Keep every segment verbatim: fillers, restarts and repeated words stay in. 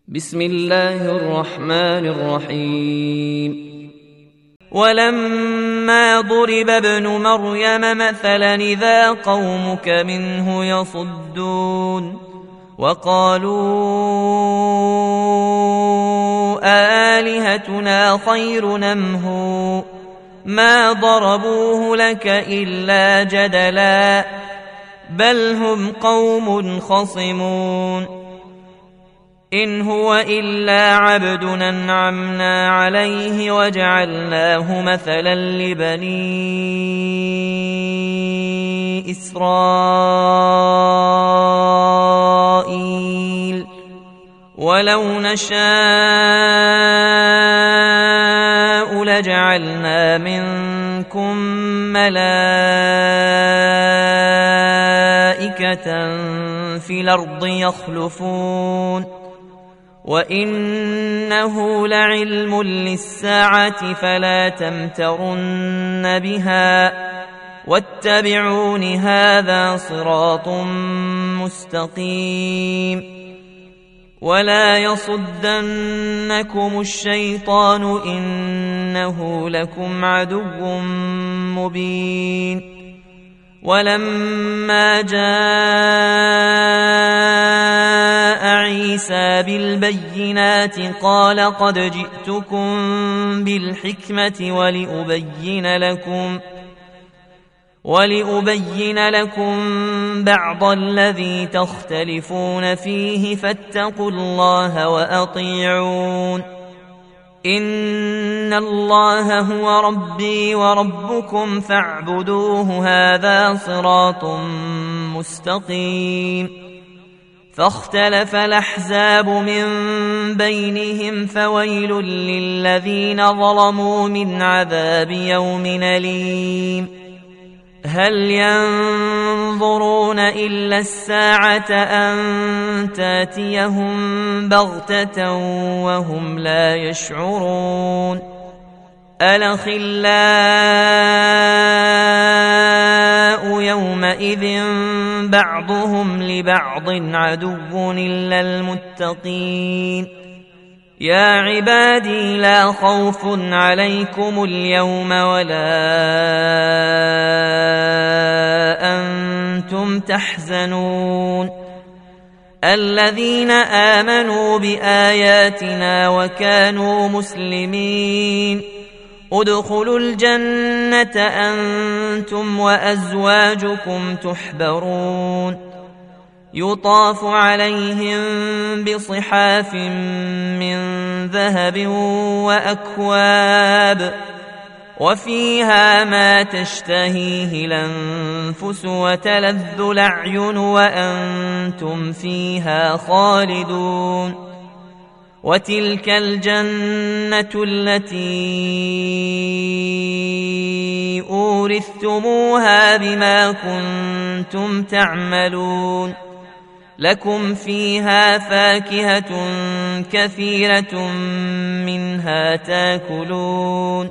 بسم الله الرحمن الرحيم. ولما ضرب ابن مريم مثلا إذا قومك منه يصدون وقالوا آلهتنا خير أم هو ما ضربوه لك إلا جدلا بل هم قوم خصمون. إن هو إلا عبد أنعمنا عليه وجعلناه مثلا لبني إسرائيل ولو نشاء لجعلنا منكم ملائكة في الأرض يخلفون وإنه لعلم للساعة فلا تمترن بها واتبعون هذا صراط مستقيم. ولا يصدنكم الشيطان إنه لكم عدو مبين. ولما جاء عيسى بالبينات قال قد جئتكم بالحكمة ولأبين لكم ولأبين لكم بعض الذي تختلفون فيه فاتقوا الله وأطيعون. إن الله هو ربي وربكم فاعبدوه هذا صراط مستقيم. فاختلف الأحزاب من بينهم فويل للذين ظلموا من عذاب يوم أليم. هل ينظرون إلا الساعة أن تاتيهم بغتة وهم لا يشعرون. الأخلاء يومئذ بعضهم لبعض عدو إلا المتقين. يا عبادي لا خوف عليكم اليوم ولا أنتم تحزنون. الذين آمنوا بآياتنا وكانوا مسلمين ادخلوا الجنة أنتم وأزواجكم تحبرون يطاف عليهم بصحاف من ذهب وأكواب وفيها ما تشتهيه الأنفس وتلذ الأعين وأنتم فيها خالدون. وتلك الجنة التي أورثتموها بما كنتم تعملون. لكم فيها فاكهة كثيرة منها تاكلون.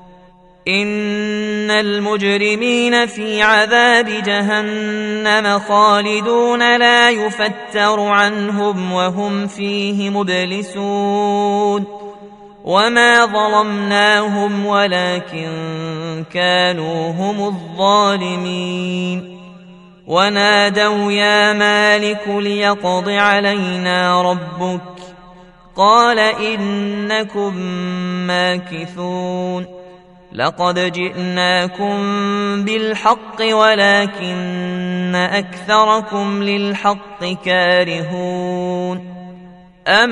إن المجرمين في عذاب جهنم خالدون لا يفتر عنهم وهم فيه مبلسون. وما ظلمناهم ولكن كانوا هم الظالمين. ونادوا يا مالك ليقض علينا ربك قال إنكم ماكثون. لقد جئناكم بالحق ولكن أكثركم للحق كارهون. أم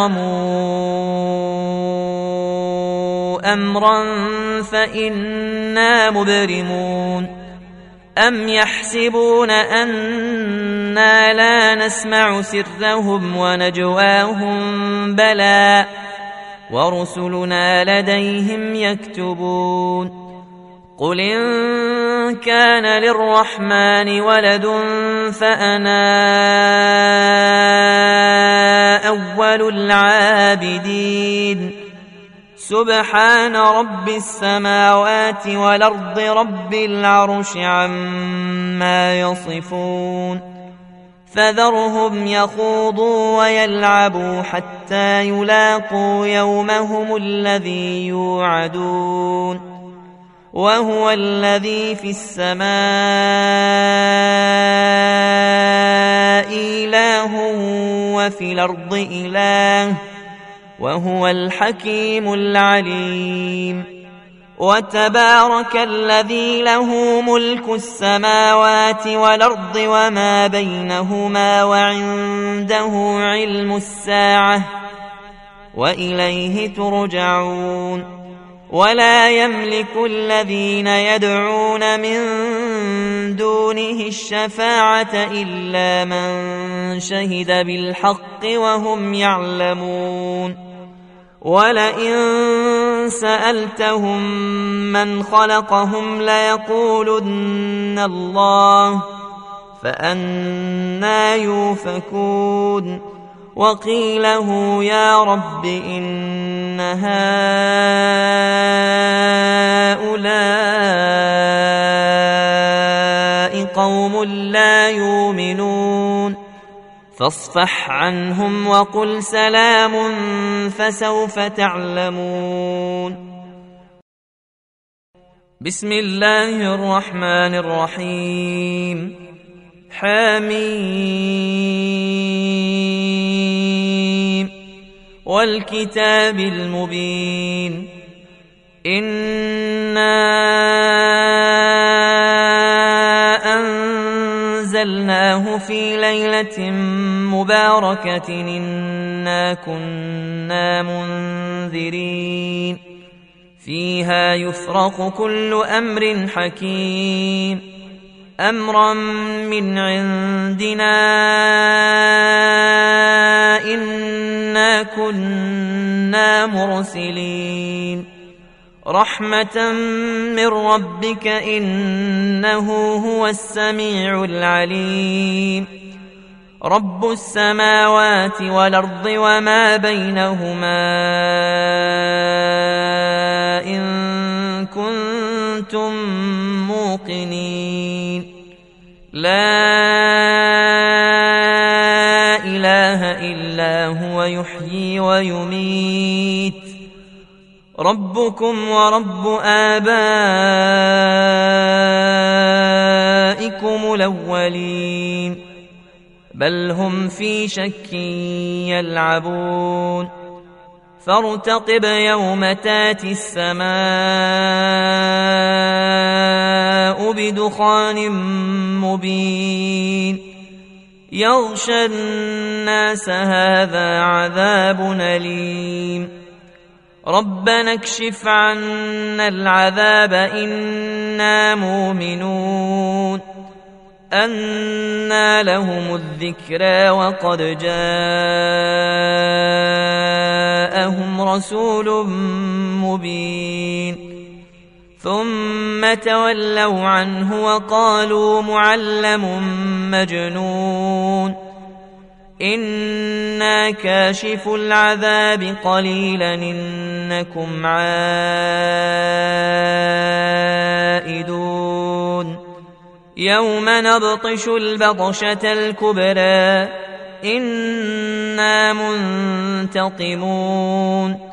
أبرموا أمرا فإنا مبرمون. أم يحسبون أنا لا نسمع سرهم ونجواهم بلى ورسلنا لديهم يكتبون. قل إن كان للرحمن ولد فأنا أول العابدين. سبحان رب السماوات والأرض رب العرش عما يصفون. فذرهم يخوضوا ويلعبوا حتى يلاقوا يومهم الذي يوعدون وهو الذي في السماء إله وفي الأرض إله وهو الحكيم العليم وتبارك الذي له ملك السماوات والأرض وما بينهما وعنده علم الساعة وإليه ترجعون ولا يملك الذين يدعون من دونه الشفاعة إلا من شهد بالحق وهم يعلمون ولئن سألتهم من خلقهم ليقولن الله فأنى يؤفكون وقيله يا رب إن هؤلاء قوم لا يؤمنون فاصفح عنهم وقل سلام فسوف تعلمون بسم الله الرحمن الرحيم حميم والكتاب المبين إنا أنزلناه في ليلة مباركة إنا كنا منذرين فيها يفرق كل أمر حكيم أمرا من عندنا إنا كنا مرسلين رحمة من ربك إنه هو السميع العليم رب السماوات والأرض وما بينهما إن كنتم موقنين لا إله إلا هو يحيي ويميت ربكم ورب آبائكم الأولين بل هم في شك يلعبون فارتقب يوم تاتي السماء بدخان مبين يغشى الناس هذا عذاب أليم ربنا اكشف عنا العذاب إنا مؤمنون أنى لهم الذكرى وقد جاءهم رسول مبين ثم تولوا عنه وقالوا معلم مجنون إنا كاشف العذاب قليلا إنكم عائدون يوم نبطش البطشة الكبرى إنا منتقمون